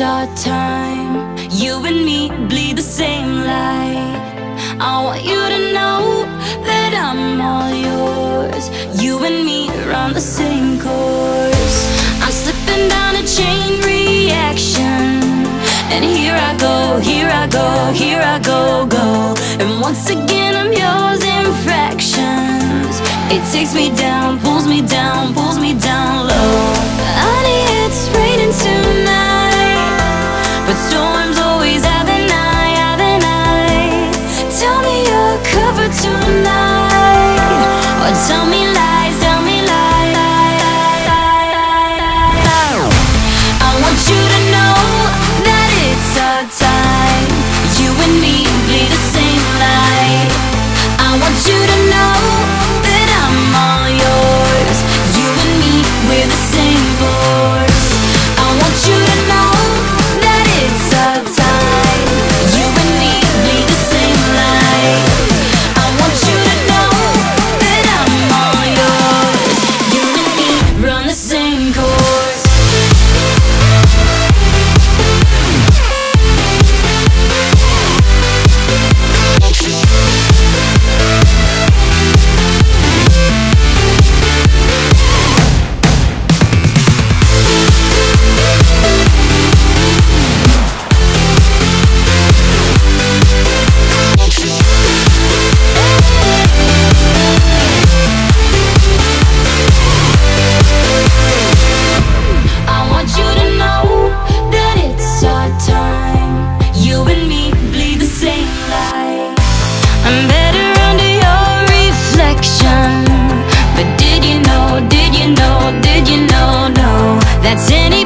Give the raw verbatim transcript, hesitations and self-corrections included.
our time. You and me bleed the same light. I want you to know that I'm all yours. You and me run the same course. I'm slipping down a chain reaction, and here I go, here I go, here I go, go. And once again I'm yours in fractions. It takes me down, pulls me down, pulls me down low. Honey, it's raining tonight, but storms always have an eye, have an eye. Tell me you're covered tonight, or tell me lies, tell me lies. I want you to know that it's our time. You and me bleed the same light. I want you to know that I'm all yours. You and me, we're the same force. I want you to know that it's our time. You and me bleed the same light. I want you to know that I'm all yours. You and me run the same course. I'm better under your reflection. But did you know, did you know, did you know, no, that's any